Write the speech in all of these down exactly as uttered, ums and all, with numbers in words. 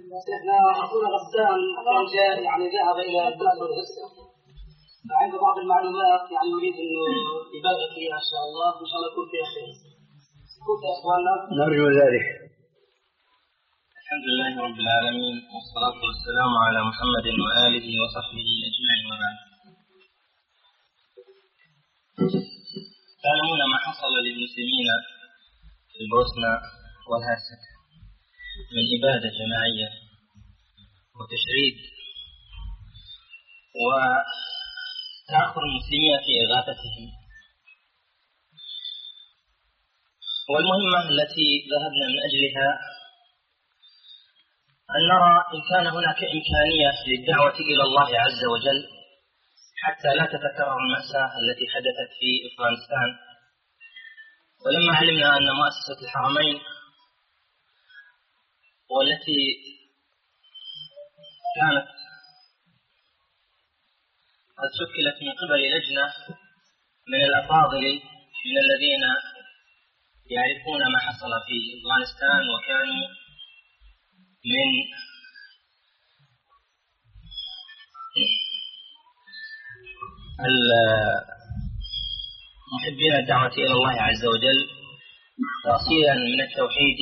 شيخنا أخونا غسان كان جاء يعني ذهب إلى الدرس والغسل، فعنده بعض المعلومات يعني يريد إنه يبالغ فيها إن شاء الله، إن شاء الله يكون فيها خير. كنت يا إخواننا نرجو ذلك. الحمد لله رب العالمين، والصلاة والسلام على محمد وآله وصحبه أجمعين وبعد. تعلمون ما حصل للمسلمين في البوسنة والهرسك من إبادة جماعية وتشريد وتأخر المسلمين في إغاثتهم، والمهمة التي ذهبنا من أجلها أن نرى إن كان هناك إمكانية للدعوة إلى الله عز وجل حتى لا تتكرر المأساة التي حدثت في أفغانستان. ولما علمنا أن مؤسسة الحرمين والتي كانت قد شكلت من قبل لجنة من الأفاضل من الذين يعرفون ما حصل في أفغانستان وكانوا من محبين الدعوة إلى الله عز وجل تأصيلا من التوحيد،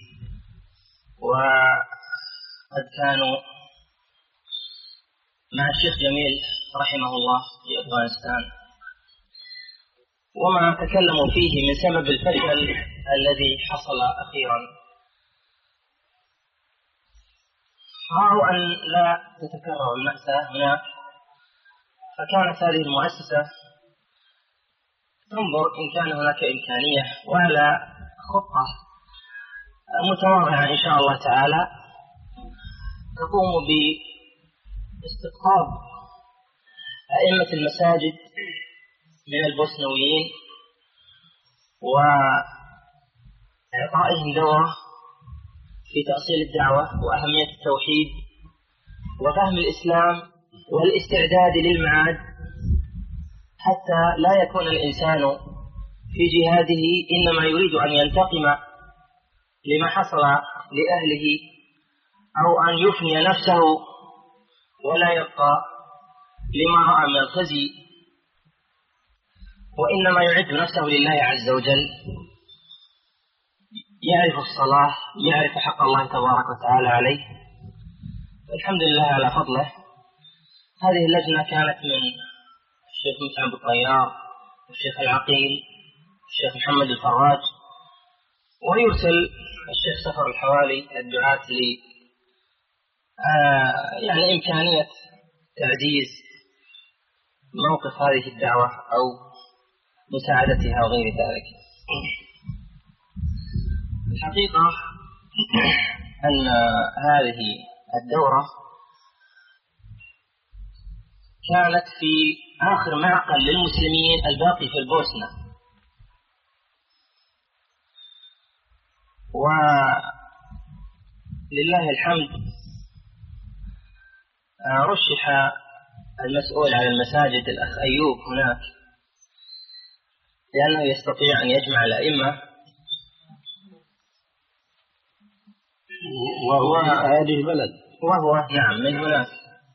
وقد كانوا مع الشيخ جميل رحمه الله في أفغانستان، وما تكلموا فيه من سبب الفشل الذي حصل أخيرا رأوا أن لا تتكرر المأساة هناك، فكانت هذه المؤسسة تنظر إن كان هناك إمكانية وعلى خطة متواضعة إن شاء الله تعالى تقوم باستقطاب أئمة المساجد من البوسنويين وإعطائهم دورة في تأصيل الدعوة وأهمية التوحيد وفهم الإسلام والاستعداد للمعاد، حتى لا يكون الإنسان في جهاده إنما يريد أن ينتقم لما حصل لأهله أو أن يفني نفسه ولا يبقى لما رأى من الخزي، وإنما يعد نفسه لله عز وجل، يعرف الصلاة، يعرف حق الله تبارك وتعالى عليه. الحمد لله على فضله. هذه اللجنة كانت من الشيخ مسعود الطيار والشيخ العقيل والشيخ محمد الفراج، ويرسل الشيخ سفر الحوالي الدعاة ل آه يعني إمكانية تعزيز موقف هذه الدعوة أو مساعدتها وغير ذلك. الحقيقة أن هذه الدورة كانت في آخر معقل للمسلمين الباقي في البوسنة، ولله الحمد رشح المسؤول على المساجد الأخ أيوب هناك لأنه يستطيع أن يجمع الأئمة، وهو هذه البلد، وهو نعم من هناك.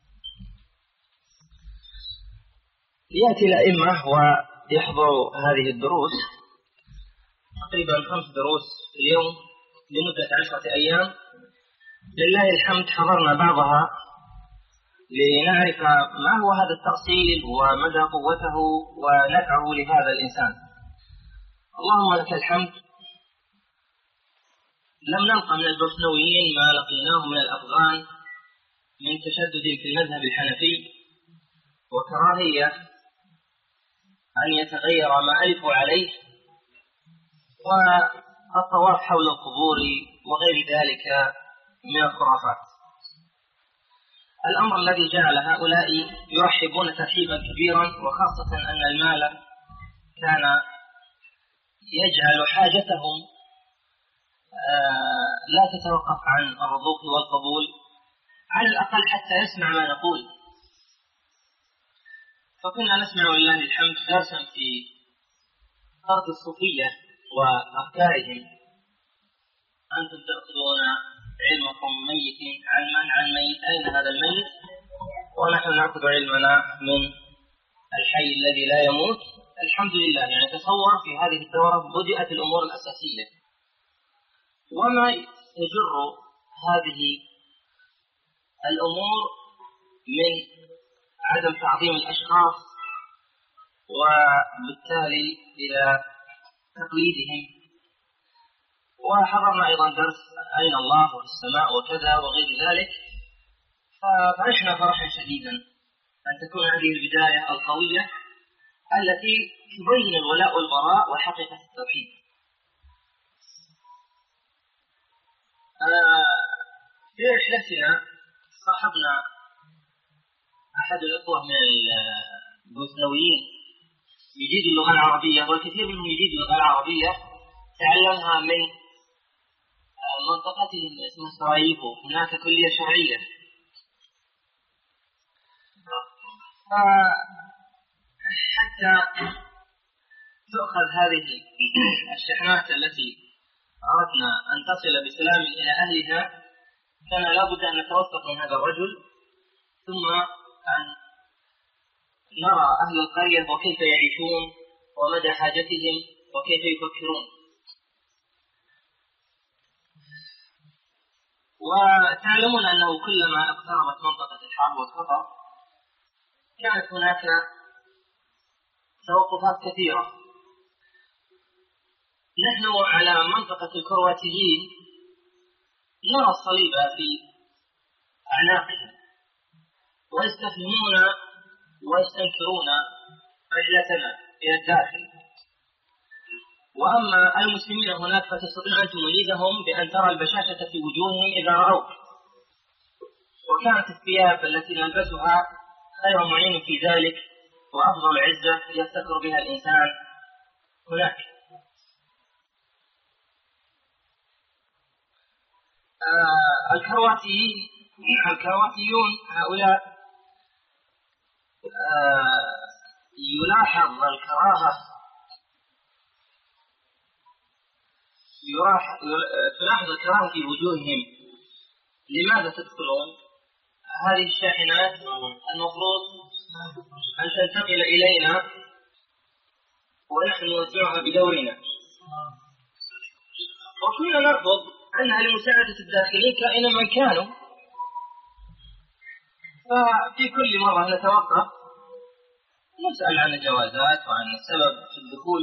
يأتي الأئمة ويحضروا هذه الدروس، تقريبا خمس دروس في اليوم لمدة عشرة أيام. لله الحمد حضرنا بعضها لنعرف ما هو هذا التأصيل ومدى قوته ونفعه لهذا الإنسان. اللهم لك الحمد، لم نلقى من البوسنويين ما لقيناه من الأفغان من تشدد في المذهب الحنفي وكراهية أن يتغير ما ألفوا عليه والطواف حول القبور وغير ذلك من الخرافات. الأمر الذي جعل هؤلاء يرحبون ترحيبا كبيرا، وخاصة أن المال كان يجعل حاجتهم آه لا تتوقف عن الرضوخ والقبول، على الأقل حتى يسمع ما نقول. فكنا نسمع لله الحمد درسا في طرد الصوفية وأفكارهم. أنتم تأخذون علمكم ميت عن من عن ميت أين هذا الميت، ونحن نأخذ علمنا من الحي الذي لا يموت. الحمد لله. يعني تصور في هذه الدورة بدأت الأمور الأساسية، وما يجر هذه الأمور من عدم تعظيم الأشخاص وبالتالي إلى تقليدهم. وحضرنا أيضا درس أين الله وفي السماء وكذا وغير ذلك، ففرحنا فرحا شديدا أن تكون هذه البداية القوية التي تبين الولاء والبراء وحقيقة التوحيد. في رحلتنا صاحبنا أحد الأخوة من البوسنويين يجيد اللغة العربية، والكثير منهم يجيد اللغة العربية تعلمها من منطقتهم اسمها سراييفو، هناك كلية شرعية. حتى تؤخذ هذه الشحنات التي أردنا أن تصل بسلام إلى أهلها، كان لابد أن نتوثق من هذا الرجل، ثم أن نرى أهل القرية وكيف يعيشون ومدى حاجتهم وكيف يفكرون. وتعلمون أنه كلما اقتربت منطقة الحرب والخطر كانت هناك توقفات كثيرة. نحن على منطقة الكرواتيين نرى الصليب في أعناقهم ويستفهمون ويستنكرون رحلتنا إلى الداخل، وأما المسلمين هناك فتستطيع أن تميزهم بأن ترى البشاشة في وجوههم إذا رأوك. وكانت الثياب التي نلبسها خير معين في ذلك وأفضل عزة يفتخر بها الإنسان هناك. آه الكرواتيين الكرواتيون هؤلاء آه يلاحظ الكراهة تلاحظ الكراهة في وجوههم. لماذا تدخلون هذه الشاحنات؟ المفروض أن تنتقل إلينا ونحن نوزعها بدورنا، وكنا نرفض أنها لمساعدة الداخلين كائنا من كانوا. ففي كل مرة نتوقف نسأل عن الجوازات وعن السبب في الدخول،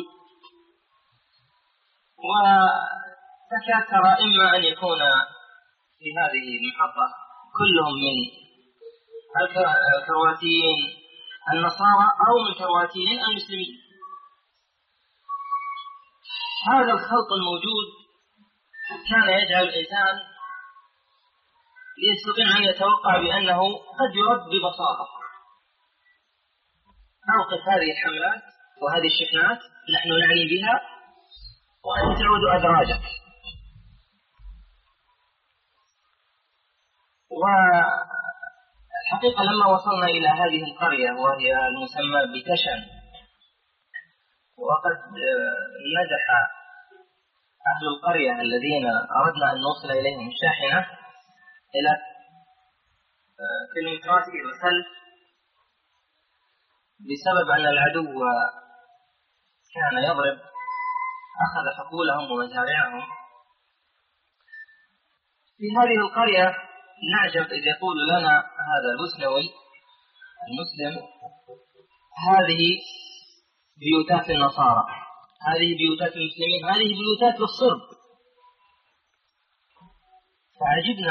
وتكاد ترى إما أن يكون في هذه المحطة كلهم من الكرواتيين النصارى أو من الكرواتيين المسلمين. هذا الخلط الموجود كان يجعل الإنسان يستطيع أن يتوقع بأنه قد يرد ببساطة. أوقف هذه الحملات وهذه الشحنات نحن نعني بها وأن تعود أدراجك. والحقيقة لما وصلنا إلى هذه القرية وهي المسمى بتشن، وقد نجح أهل القرية الذين أردنا أن نوصل إليهم الشاحنة إلى كيلومترات إلى الخلف بسبب أن العدو كان يضرب أخذ حقولهم ومزارعهم. في هذه القرية نعجب إذ يقول لنا هذا البوسنوي المسلم: هذه بيوتات النصارى، هذه بيوتات المسلمين، هذه بيوتات للصرب. فعجبنا.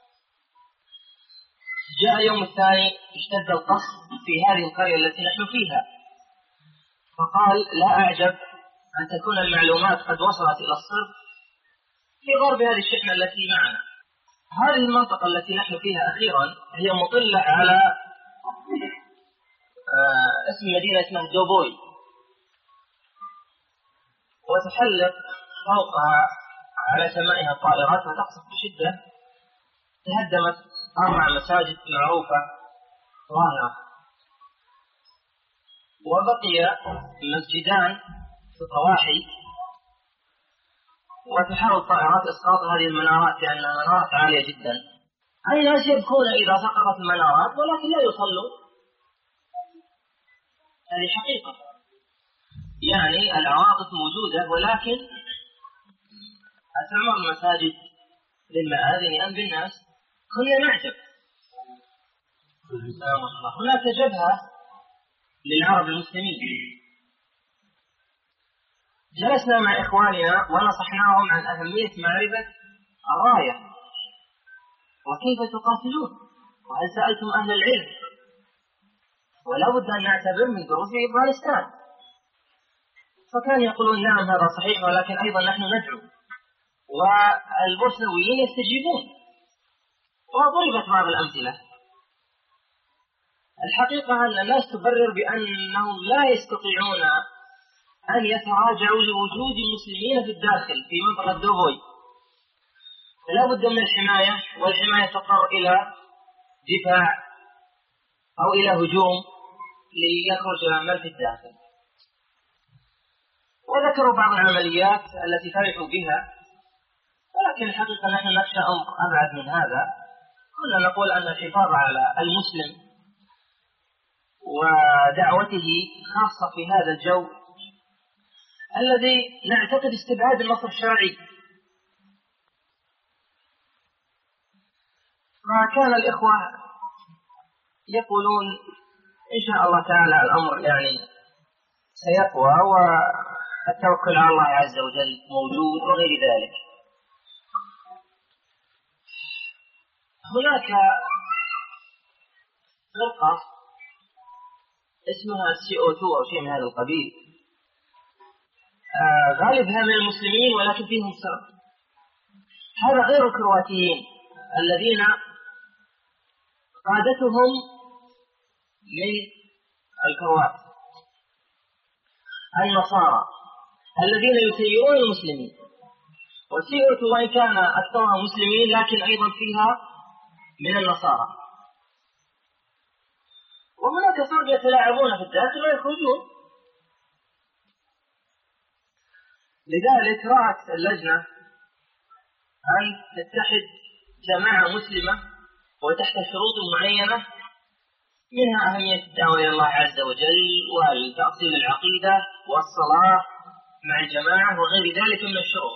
جاء يوم الثاني اشتد القصف في هذه القرية التي نحن فيها، فقال: لا أعجب أن تكون المعلومات قد وصلت إلى الصرب في غرب هذه الشحنة التي معنا. هذه المنطقة التي نحن فيها أخيرا هي مطلة على آه اسم مدينة اسمها دوبوي، وتحلق فوقها على سمائها الطائرات وتقصف بشدة. تهدمت أربع مساجد معروفة ظاهرة، وبقي مسجدان في الضواحي وتحاول الطائرات إسقاط هذه المنارات لأنها منارات عالية جدا. الناس يبكون إذا سقطت المنارات ولكن لا يصلوا، هذه حقيقة. يعني العواطف موجودة، ولكن أتعمر المساجد للمآذن أم بالناس؟ كنا نعجب. هناك جبهة للعرب المسلمين، جلسنا مع إخواننا ونصحناهم عن أهمية معرفة الراية وكيف تقاتلون، وهل سألتم أهل العلم، ولا بد أن نعتبر من دروس أفغانستان. فكان يقولون نعم هذا صحيح، ولكن أيضا نحن ندعو، والبوسنويين يستجيبون. وضربت بعض الأمثلة. الحقيقة أن الناس تبرر بأنهم لا يستطيعون أن يتراجعوا لوجود المسلمين في الداخل في منطقة دوبوي، فلا بد من الحماية، والحماية تضطر إلى دفاع أو إلى هجوم ليخرج من في الداخل. وذكروا بعض العمليات التي فرحوا بها، ولكن الحقيقة نحن نخشى أمر أبعد من هذا. كنا نقول أن الحفاظ على المسلم ودعوته خاصة في هذا الجو الذي نعتقد استبعاد النصر الشرعي. فكان الإخوة يقولون إن شاء الله تعالى الأمر يعني سيقوى، والتوكل على الله عز وجل موجود وغير ذلك. هناك فرقة اسمها سي أو تو أو شيء من هذا القبيل، آه غالبها من المسلمين ولكن فيهم سرب. هذا غير الكرواتيين الذين قادتهم من الكروات، النصارى الذين يسيئون المسلمين. وسي أو تو وإن كان أكثرها مسلمين لكن أيضا فيها من النصارى. وهناك فرق يتلاعبون في الداخل ويخرجون. لذلك رأت اللجنة أن تتحد جماعة مسلمة وتحت شروط معينة، منها أهمية الدعوة إلى الله عز وجل والتأصيل العقيدة والصلاة مع الجماعة وغير ذلك من الشروط.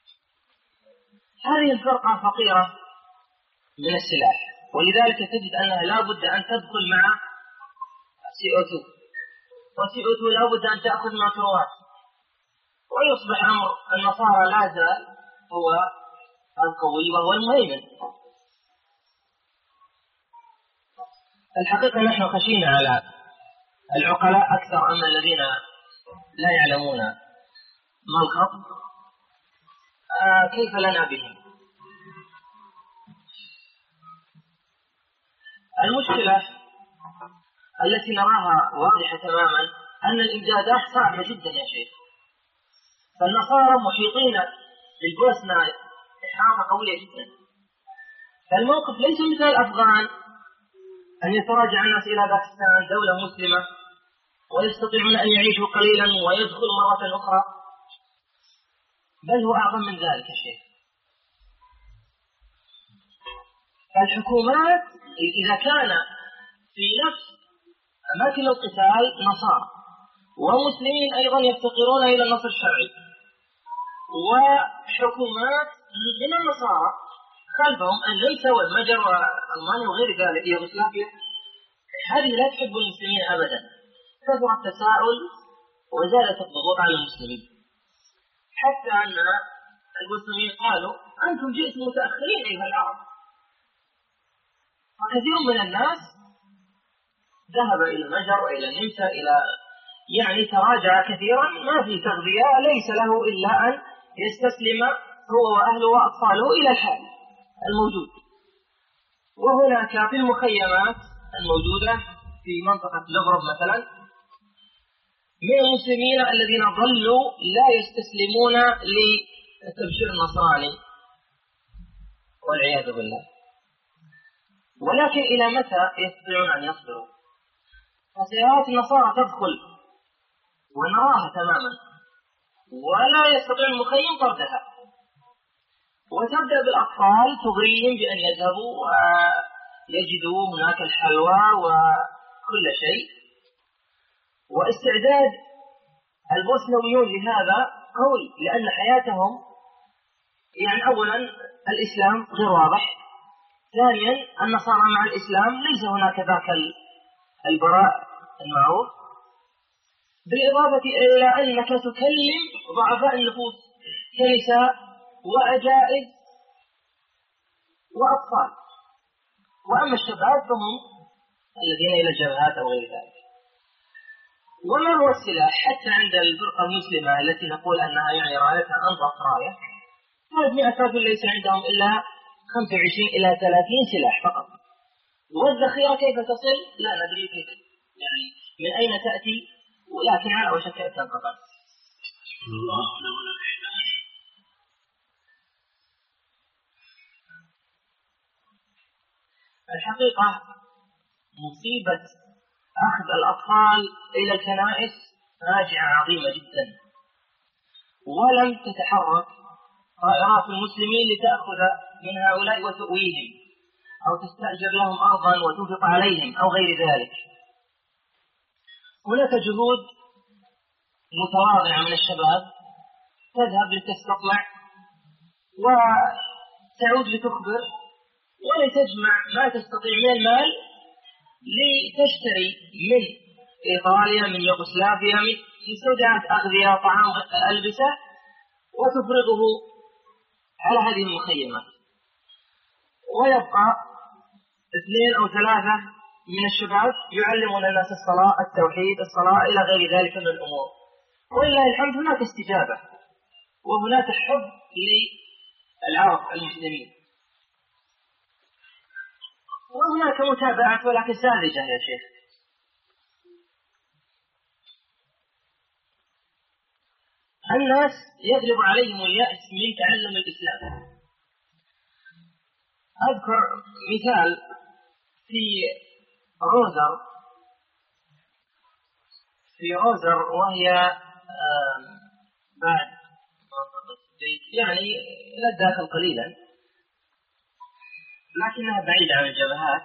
هذه الفرقة فقيرة من السلاح، ولذلك تجد أنها لا بد أن تدخل مع سي أو تو، وسي أو تو لا بد أن تأخذ مع كروات، ويصبح أمر النصارى لا زال هو القوي وهو المهيمن. الحقيقة نحن خشينا على العقلاء أكثر أما الذين لا يعلمون ما الخط. آه كيف لنا بهم؟ المشكلة التي نراها واضحة تماما أن الإمدادات صعبة جدا يا شيخ. فالنصارى محيطين بالبوسنة إحاطة قوية جدا، فالموقف ليس مثل الأفغان أن يتراجع الناس إلى باكستان دولة مسلمة ويستطيعون أن يعيشوا قليلا ويدخلوا مرة أخرى، بل هو أعظم من ذلك يا شيخ. فالحكومات إذا كان في نفس أماكن القتال نصارى ومسلمين أيضا يفتقرون إلى النصر الشرعي، وحكومات من النصارى خلفهم النمسا والمجر وألمانيا وغير ذلك يوغوسلافيا، هذه لا تحب المسلمين أبدا. كثر التساؤل وزادت الضغوط على المسلمين، حتى أن المسلمين قالوا أنتم جئتم متأخرين أيها العرب. وكثير من الناس ذهب إلى المجر وإلى النمسا إلى يعني تراجع كثيرا، ما في تغذية، ليس له إلا أن يستسلم هو وأهله وأطفاله إلى الحال الموجود. وهناك في المخيمات الموجودة في منطقة لغرب مثلا من المسلمين الذين ظلوا لا يستسلمون للتبشير النصراني والعياذ بالله. ولكن إلى متى يستطيعون أن يصبروا؟ فسيارات النصارى تدخل ونراها تماما ولا يستطيع المخيم طردها، وتبدأ بالأطفال تغريهم بأن يذهبوا ويجدوا هناك الحلوى وكل شيء. واستعداد البوسنويون لهذا قوي، لأن حياتهم يعني أولا الإسلام غير واضح، ثانيا النصارى مع الإسلام ليس هناك ذاك البراء المعروف، بالإضافة إلى أنك تكلم ضعفاء النفوس كنساء وأجائز وأطفال. وأما الشباب فهم الذين إلى الجبهات أو غير ذلك. وما هو السلاح حتى عند الفرقة المسلمة التي نقول أنها يعني رايتها أنظف راية، ثلاثمائة رجل ليس عندهم إلا خمسة وعشرين إلى ثلاثين سلاح فقط. والذخيرة كيف تصل؟ لا ندري كيف، يعني من أين تأتي، ولكن على وشك أن تنقطع. الحقيقة مصيبة أخذ الأطفال إلى الكنائس راجعة عظيمة جدا، ولم تتحرك طائرات المسلمين لتأخذ من هؤلاء وتؤويهم أو تستأجر لهم أرضا وتنفق عليهم أو غير ذلك. هناك جهود متواضعة من الشباب تذهب لتستطلع وتعود لتخبر ولتجمع ما تستطيع من المال لتشتري من إيطاليا من يوغوسلافيا من مستودعات أغذية وطعام ألبسة وتفرغه على هذه المخيمات، ويبقى اثنين أو ثلاثة من الشباب يعلمون الناس الصلاة التوحيد الصلاة إلى غير ذلك من الأمور. ولله الحمد هناك استجابة وهناك حب للعرب المسلمين وهناك متابعة ولكن ساذجة يا شيخ. الناس يغلب عليهم اليأس من تعلم الإسلام. أذكر مثال في روزر في روزر وهي بعد يعني لا الداخل قليلا لكنها بعيدة عن الجبهات.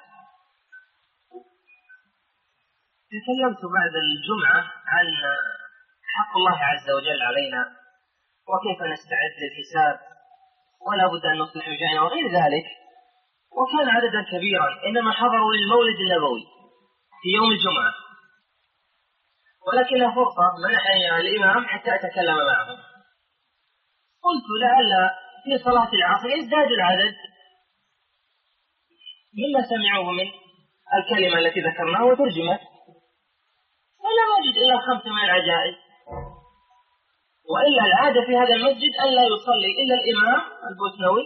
تكلمت بعد الجمعة عن حق الله عز وجل علينا وكيف نستعد للحساب ولا بد أن نصلح وجهنا وغير ذلك، وكان عددا كبيرا إنما حضروا للمولد النبوي في يوم الجمعة، ولكنها فرصة منحني الإمام حتى أتكلم معهم. قلت لعل في صلاة العصر يزداد العدد مما سمعوه من الكلمة التي ذكرناها وترجمت، فلم أجد إلا خمسة من العجائز، وإلا العادة في هذا المسجد أن لا يصلي إلا الإمام البوسنوي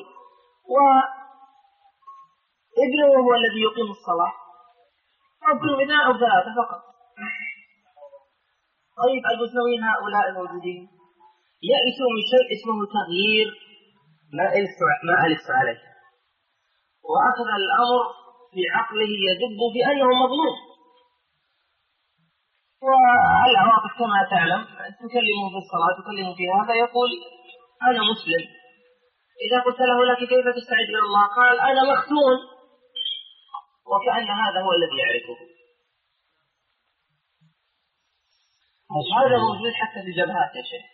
وابنه وهو الذي يقيم الصلاة، ربهم اثنان أو ثلاثة فقط. طيب البوسنويين هؤلاء الموجودين يأسوا من شيء اسمه تغيير ما ألف عليه، وأخذ الأمر في عقله يدب في أنه مظلوم. والعواطف كما تعلم تكلمه في الصلاة تكلمه في هذا، يقول أنا مسلم. إذا قلت له لك كيف تستعد إلى الله قال أنا مختون، وكأن هذا هو الذي يعرفه. هذا موجود حتى في الجبهات يا شيخ.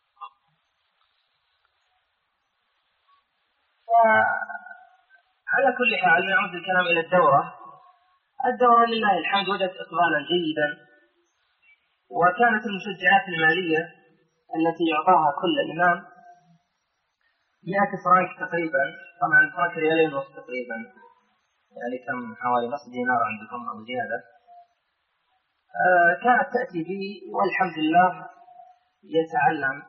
على كل حال نعود الكلام إلى الدورة. الدورة لله الحمد وجدت إقبالا جيدا، وكانت المشجعات المالية التي يعطاها كل إمام مئة فرنك تقريبا، طبعا فرنك ريالين ونصف تقريبا، يعني كم حوالي نصف دينار عندكم أو زيادة. آه كانت تأتي به والحمد لله يتعلم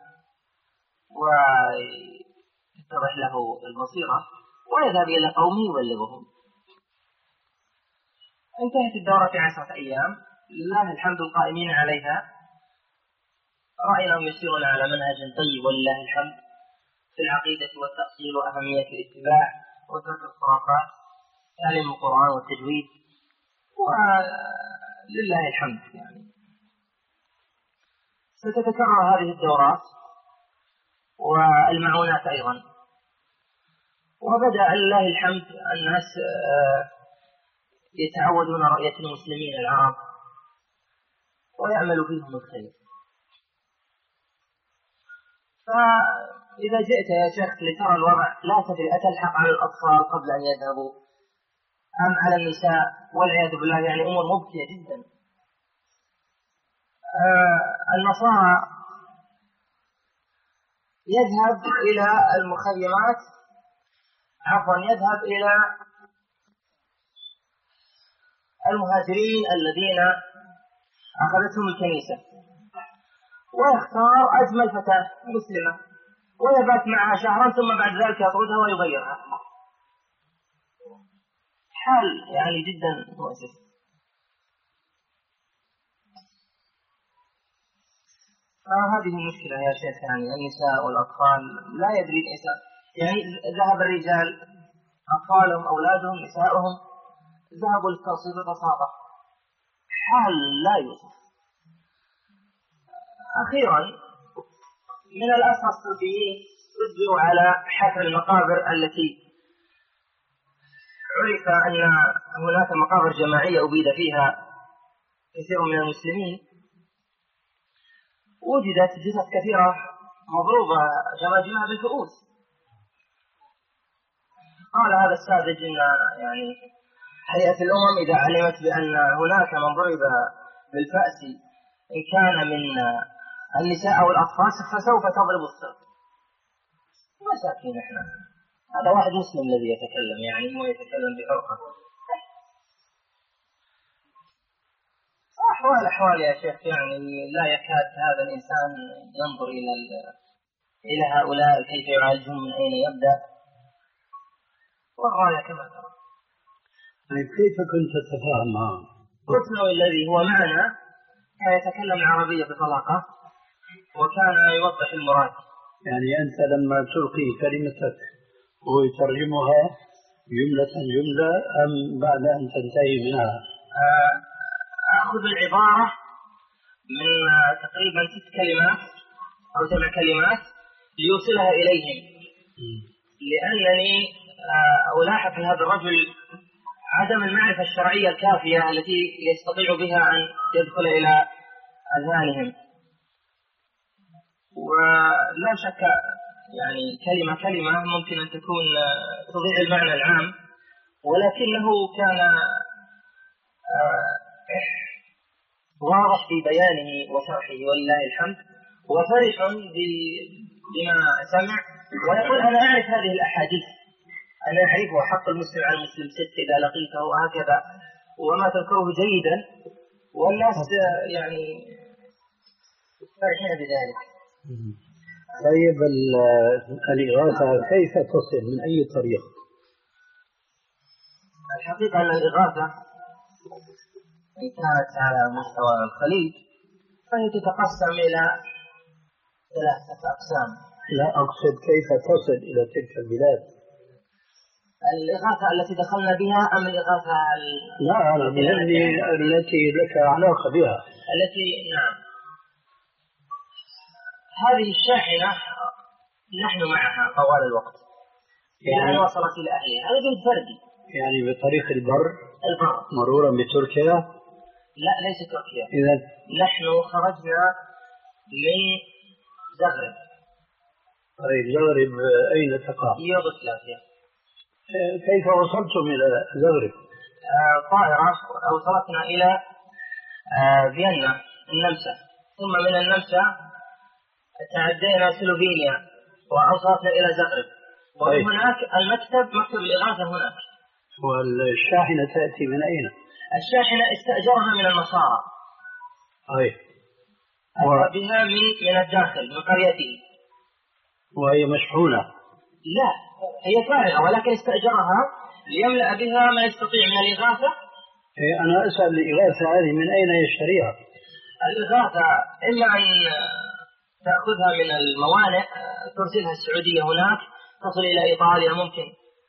ويتضح له البصيرة ويذهب إلى قومه يبلغهم. انتهت الدورة في عشرة أيام، لله الحمد القائمين عليها رأيناهم يسيرون على منهج طيب ولله الحمد في العقيدة والتأصيل وأهمية الاتباع وترك الخرافات، تعليم القرآن والتجويد، ولله الحمد. يعني ستتكرر هذه الدورات والمعونات أيضا، وبدأ لله الحمد الناس يتعودون رؤية المسلمين العرب ويعمل فيهم الخير. فإذا جئت يا شيخ لترى الوضع لا تدري أتلحق على الأطفال قبل أن يذهبوا أم على النساء، والعياذ بالله يعني أمور مبكية جدا. آه النصارى يذهب إلى المخيمات عفوا يذهب إلى المهاجرين الذين أخذتهم الكنيسة ويختار أجمل فتاة مسلمة ويبات معها شهرا ثم بعد ذلك يطردها ويغيرها. حال يعني جدا مؤسف. فهذه المشكلة يا شيخ، يعني النساء والأطفال لا يدري الإنسان، يعني ذهب الرجال أطفالهم أولادهم نساءهم ذهبوا للتوصيل ببساطة، حال لا يوصف. أخيرا من الأسرى الصوفيين أجبروا على حفر المقابر التي عرف أن هناك مقابر جماعية أبيد فيها كثير من المسلمين، وجدت جثث كثيرة مضروبة جماجمها بالفؤوس. قال هذا الساذج إن يعني هيئة الأمم إذا علمت بأن هناك من ضرب بالفأس إن كان من النساء أو الأطفال فسوف تضرب الصرف. مساكين إحنا، هذا واحد مسلم الذي يتكلم، يعني هو يتكلم بحرقة. أحوال أحوال يا شيخ، يعني لا يكاد هذا الإنسان ينظر إلى إلى هؤلاء كيف يعالجهم، من أين يبدأ، والغاية كما ترى. كيف كنت تتفاهم معه؟ قلت له الذي هو معنا كان يتكلم العربية بطلاقة وكان يوضح المراد. يعني أنت لما تلقي كلمتك هو يترجمها جملة جملة أم بعد أن تنتهي منها؟ أخذ العبارة من تقريبا ست كلمات أو سبع كلمات ليوصلها إليهم، لأنني ألاحظ في هذا الرجل عدم المعرفة الشرعية الكافية التي يستطيع بها أن يدخل إلى أذهانهم. ولا شك يعني كلمة كلمة ممكن أن تكون تضيع المعنى العام، ولكنه كان واضح في بيانه وشرحه ولله الحمد، وفرح بما سمع، ويقول أنا أعرف هذه الأحاديث، أنا أعرفها، حق المسلم على المسلم ست إذا لقيته وهكذا، وما تذكره جيدا، والناس يعني فرحين بذلك. طيب الإغاثة كيف تصل، من أي طريق؟ الحقيقة أن الإغاثة إن كانت على مستوى الخليج فهي تتقسم إلى ثلاثة أقسام. لا أقصد كيف تصل إلى تلك البلاد. الإغاثة التي دخلنا بها أم الإغاثة ال... لا أنا بهذه التي لك علاقة بها. التي نعم، هذه الشاحنة نحن معها طوال الوقت يعني أن وصلت إلى أهلها. هذا جهد فردي، يعني بطريق البر البر مرورا بتركيا. لا ليس تركيا. إذا نحن خرجنا من زغرب. طيب زغرب أين تقع؟ يوغوسلافيا. كيف وصلتم إلى زغرب؟ آه طائرة أوصلتنا إلى آه فيينا النمسا، ثم من النمسا تعدينا سلوفينيا وأوصلتنا إلى زغرب، وهناك المكتب مكتب الإغاثة هناك. والشاحنة تأتي من أين؟ الشاحنة استأجرها من النصارى. أي. و... بها من من الداخل من قريته. وهي مشحونة؟ لا هي فارغة، ولكن استأجرها ليملأ بها ما يستطيع من الإغاثة. إيه أنا أسأل الإغاثة هذه من أين يشتريها؟ الإغاثة إما أن تأخذها من الموانئ ترسلها السعودية هناك تصل إلى إيطاليا ممكن،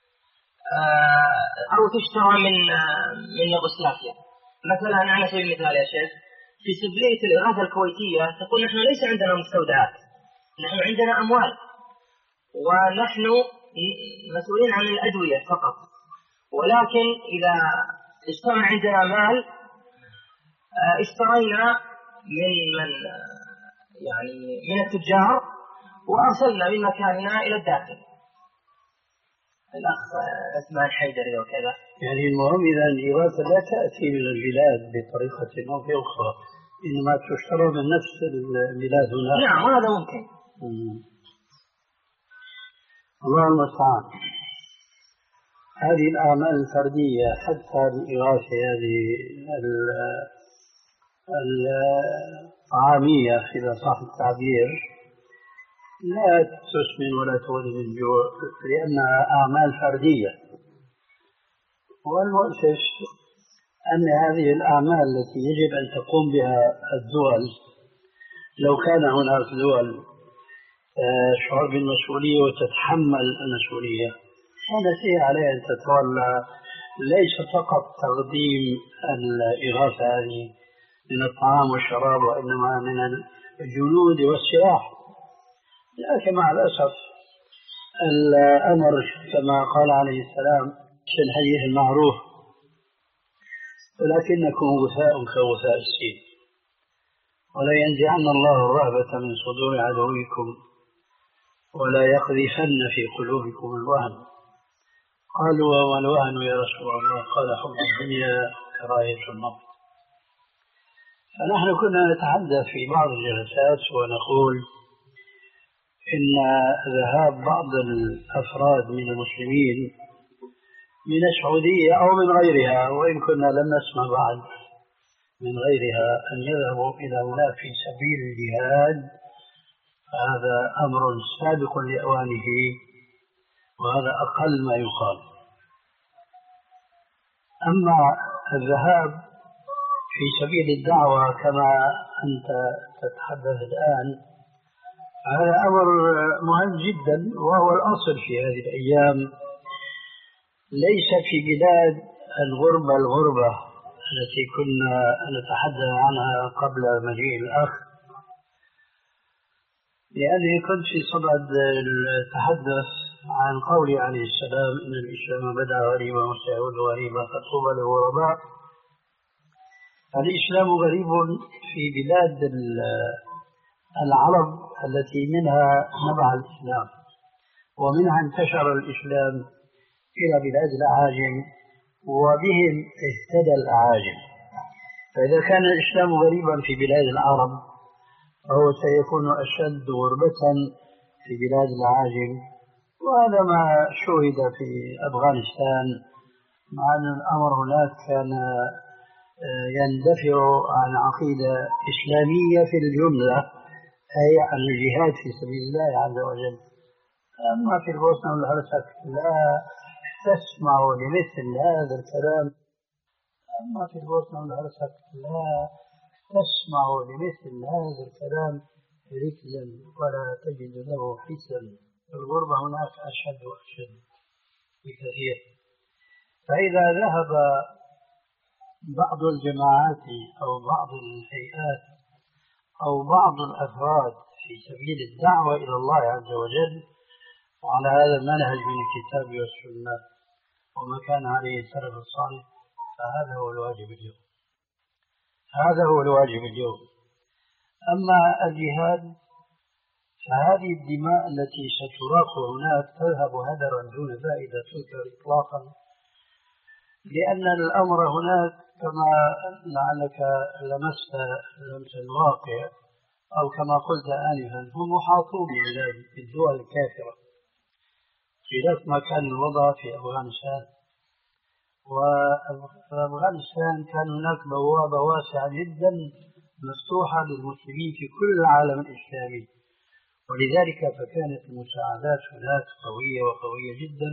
أو تشترى من من يوغوسلافيا. مثلا على سبيل المثال يا شيخ في سبلية الإغاثة الكويتية تقول نحن ليس عندنا مستودعات، نحن عندنا أموال، ونحن مسؤولين عن الأدوية فقط، ولكن إذا اجتمع عندنا مال اشترينا من من يعني من التجار وأرسلنا من مكاننا إلى الداخل. الأخ عثمان حيدري وكذا. يعني المهم إذا الإغاثة لا تأتي من البلاد بطريقة أو بأخرى، إنما تشترى من نفس البلاد هناك. نعم هذا ممكن. مم. الله المستعان. هذه الأعمال الفردية حتى الإغاثة هذه الطعامية إذا صح التعبير لا تسمن ولا تغني من جوع لأنها أعمال فردية. والمؤسف أن هذه الأعمال التي يجب أن تقوم بها الدول، لو كان هناك دول شعور بالمسؤولية وتتحمل المسؤولية كانت هي عليها أن تتولى ليس فقط تقديم الإغاثة هذه من الطعام والشراب وإنما من الجنود والسلاح. لكن مع الأسف الأمر كما قال عليه السلام في الحديث المعروف: ولكنكم غثاء كغثاء السيل ولا ينزعن الله الرهبة من صدور عدوكم ولا يقذفن في قلوبكم الوهن. قالوا: وما الوهن يا رسول الله؟ قال: حب الدنيا كراهية الموت. فنحن كنا نتحدث في بعض الجلسات ونقول إن ذهاب بعض الأفراد من المسلمين من السعودية أو من غيرها، وإن كنا لم نسمع بعد من غيرها، أن يذهبوا إلى هناك في سبيل الجهاد، هذا أمر سابق لأوانه، وهذا أقل ما يقال. أما الذهاب في سبيل الدعوة كما أنت تتحدث الآن، هذا أمر مهم جدا، وهو الأصل في هذه الأيام، ليس في بلاد الغربة الغربة التي كنا نتحدث عنها قبل مجيء الأخ، لأني كنت في صدد التحدث عن قولي عليه السلام: إن الإسلام بدأ غريبا وسيعود غريبا فطوبى للغرباء. الإسلام غريب في بلاد العرب التي منها نبع الإسلام ومنها انتشر الإسلام إلى بلاد الأعاجم وبهم اهتدى الأعاجم. فإذا كان الإسلام غريبا في بلاد العرب فهو سيكون أشد غربة في بلاد الأعاجم، وهذا ما شهد في أفغانستان، مع أن الأمر هناك كان يندفع عن عقيدة إسلامية في الجملة، أي عن الجهاد في سبيل الله عز وجل. أما في البوسنة والهرسك لا تسمع لمثل هذا الكلام أما في البوسنة والهرسك لا تسمع لمثل هذا الكلام ركزا ولا تجد له حسا. الغربة هناك أشد وأشد بكثير. فإذا ذهب بعض الجماعات أو بعض الهيئات أو بعض الأفراد في سبيل الدعوة إلى الله عز وجل وعلى هذا المنهج من الكتاب والسنة وما كان عليه السلف الصالح، فهذا هو الواجب اليوم. هذا هو الواجب اليوم. أما الجهاد فهذه الدماء التي ستراق هناك تذهب هدرا دون فائدة تذكر إطلاقا، لأن الأمر هناك كما لعلك لمست لمس الواقع أو كما قلت آنفا هم محاطون بالدول الكافرة، خلاف ما كان الوضع في أفغانستان. وفي أفغانستان كان هناك بوابة واسعة جدا مفتوحة للمسلمين في كل العالم الإسلامي، ولذلك فكانت المساعدات هناك قوية وقوية جدا.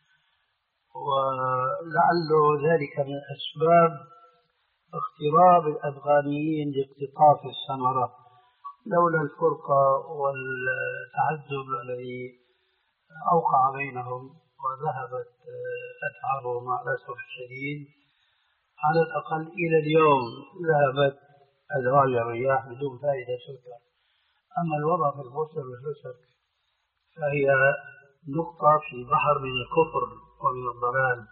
ولعل ذلك من أسباب اقتراب الأفغانيين لاقتطاف الثمرة، لولا الفرقة والتعذب الذي أوقع بينهم وذهبت أسعارهم مع الأسف الشديد. على الأقل إلى اليوم ذهبت أدراج الرياح بدون فائدة سكر. أما الوضع في البوسنة والهرسك فهي نقطة في بحر من الكفر ومن الضلال.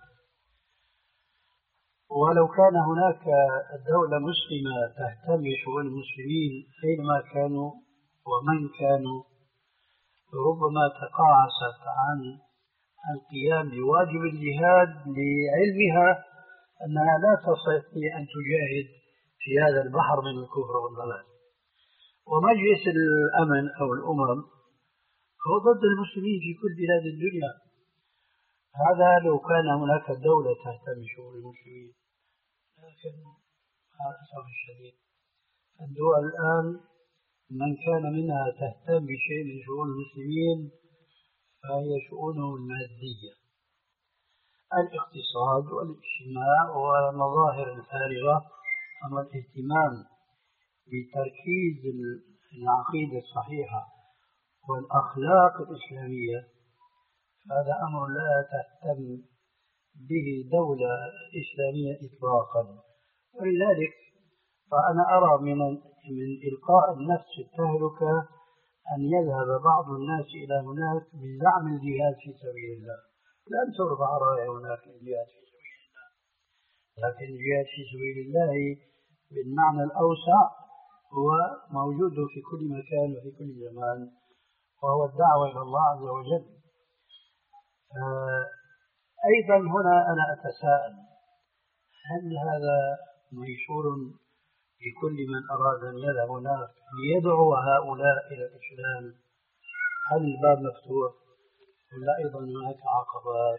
ولو كان هناك دولة مسلمة تهتم بشؤون المسلمين أينما كانوا ومن كانوا، ربما تقاعست عن القيام بواجب الجهاد لعلمها أنها لا تستطيع أن تجاهد في هذا البحر من الكفر والضلال. ومجلس الأمن أو الأمم هو ضد المسلمين في كل بلاد الدنيا. هذا لو كان هناك دولة تهتم بشؤون المسلمين، لكن مع الأسف الشديد الدول الآن من كان منها تهتم بشيء من شؤون المسلمين فهي شؤونهم المادية، الاقتصاد والاجتماع والمظاهر الفارغة. أما الاهتمام بتركيز العقيدة الصحيحة والأخلاق الإسلامية هذا أمر لا تهتم به دولة إسلامية إطلاقا. ولذلك فأنا أرى من من إلقاء النفس في التهلكة أن يذهب بعض الناس إلى هناك بزعم الجهاد في سبيل الله. لن ترفع راية هناك الجهاد في سبيل الله، لكن الجهاد في سبيل الله بالمعنى الأوسع هو موجود في كل مكان وفي كل زمان، وهو الدعوة إلى الله عز وجل. أيضا هنا أنا أتساءل، هل هذا ميسور لكل من أراد أن يذهب هناك ليدعو هؤلاء إلى الإسلام؟ هل الباب مفتوح ولا أيضا هناك عقبات؟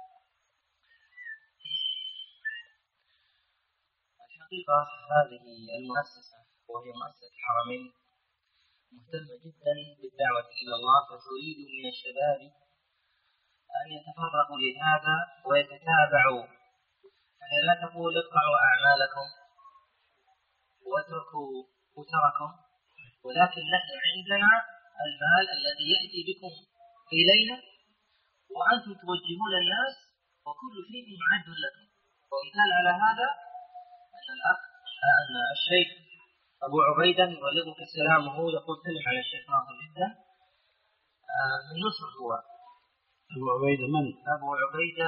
الحقيقة هذه المؤسسة وهي مؤسسة الحرمين مهتمة جدا بالدعوة إلى الله، وتريد من الشباب أن يتفرغوا لهذا ويتتابعوا. يعني لا تقول اقطعوا أعمالكم واتركوا أسركم، ولكن نحن عندنا المال الذي يأتي بكم إلينا وأنتم توجهون الناس وكل شيء معد لكم. ومثال على هذا أن الأخ أن الشيخ أبو عبيدة يبلغك السلام وهو يقول سلم على الشيخ ناصر جدا من مصر. هو أبو عبيدة من؟ أبو عبيدة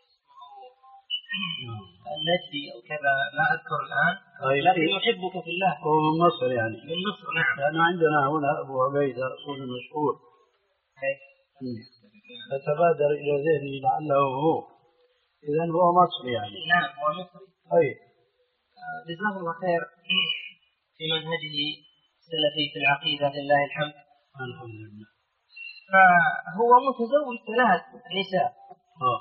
النجدي أو كذا لا أذكر الآن، لكن يحبك في الله. هو من مصر يعني؟ من مصر نعم. لأنه عندنا هنا أبو عبيدة رسول مشهور فتبادر إلى ذهني لعله هو. إذن هو مصري يعني؟ نعم هو مصري. طيب جزاه الله خير في منهجه السلفي في العقيدة لله الحمد. الحمد لله. فهو متزوج ثلاث نساء آه.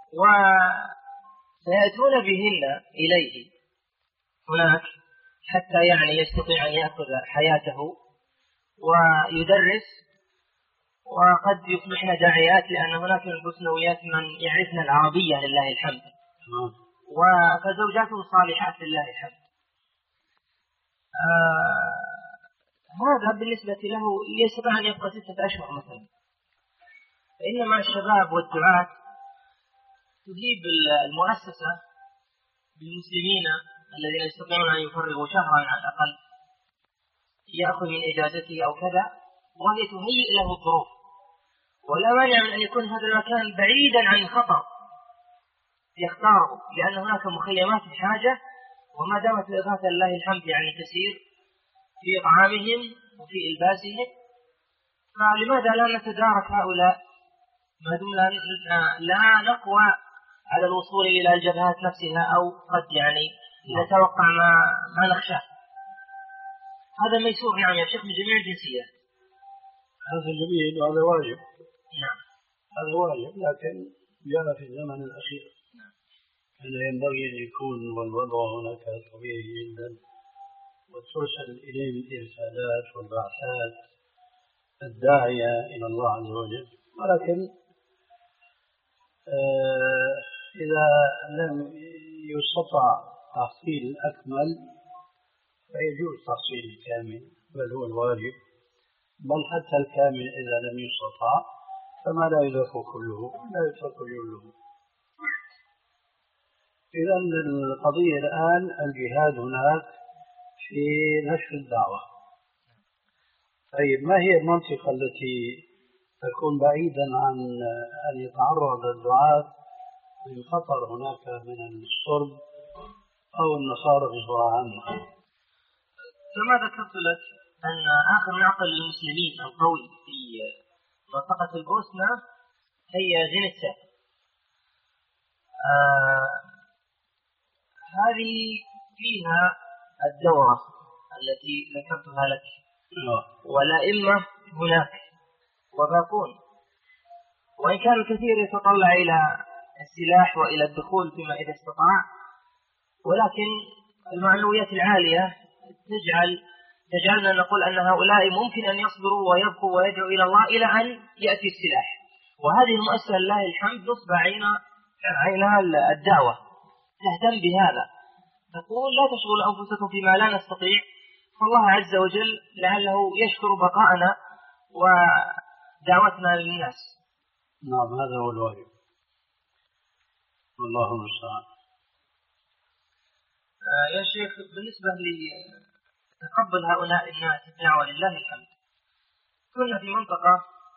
وسيأتون بهن إليه هناك حتى يعني يستطيع أن يأخذ حياته ويدرس، وقد يصبحن داعيات لأن هناك من البوسنويات من يعرفن العربية لله الحمد. آه. وفزوجاته صالحات لله الحمد. آه هذا بالنسبة له يستطيع أن يبقى ستة أشهر مثلا. إنما الشباب والدعاة تجيب المؤسسة بالمسلمين الذين يستطيعون أن يفرغوا شهرا على الأقل يأخذ من إجازته أو كذا، وهي تهيئ له الظروف. ولا مانع من أن يكون هذا المكان بعيدا عن الخطر يختاره، لأن هناك مخيمات بحاجة، وما دامت الإغاثة لله الحمد يعني تسير في إطعامهم وفي إلباسهم، فلماذا لا نتدارك هؤلاء ما دمنا لا نقوى على الوصول إلى الجبهات نفسها، أو قد يعني نتوقع ما, ما نخشاه. هذا ميسور نعم يا شيخ من جميع الجنسيات. هذا جميل وهذا واجب. نعم هذا واجب، لكن جاء في الزمن الأخير كان ينبغي أن يكون والوضع هناك طبيعي جدا، وترسل إليه الإرسالات والبعثات الداعية إلى الله عز وجل. ولكن آه إذا لم يستطع تحصيل الأكمل فيجوز تحصيل الكامل، بل هو الواجب، بل حتى الكامل إذا لم يستطع فما لا يدرك كله لا يترك جله. إذا القضية الآن الجهاد هناك في نشر الدعوة. طيب ما هي المنطقة التي تكون بعيدا عن أن يتعرض الدعاة للخطر هناك من الصرب أو النصارى بصورة عامة. كما ذكرت لك أن آخر معقل للمسلمين القوي في منطقة البوسنة هي زينتسا. آه هذه فيها الدورة التي ذكرتها لك والأئمة هناك وباقون، وإن كان الكثير يتطلع إلى السلاح وإلى الدخول فيما إذا استطاع، ولكن المعنويات العالية تجعل تجعلنا نقول أن هؤلاء ممكن أن يصبروا ويبقوا ويدعوا إلى الله إلى أن يأتي السلاح. وهذه المؤسسة لله الحمد نصب عينها عينها الدعوة تهتم بهذا، تقول لا تشغلوا أنفسكم فيما لا نستطيع، فالله عز وجل لعله يشكر بقاءنا ودعوتنا للناس. نعم هذا هو الواجب، والله المستعان. آه يا شيخ، بالنسبة لتقبل هؤلاء الناس الدعوة لله الحمد، كنا في منطقة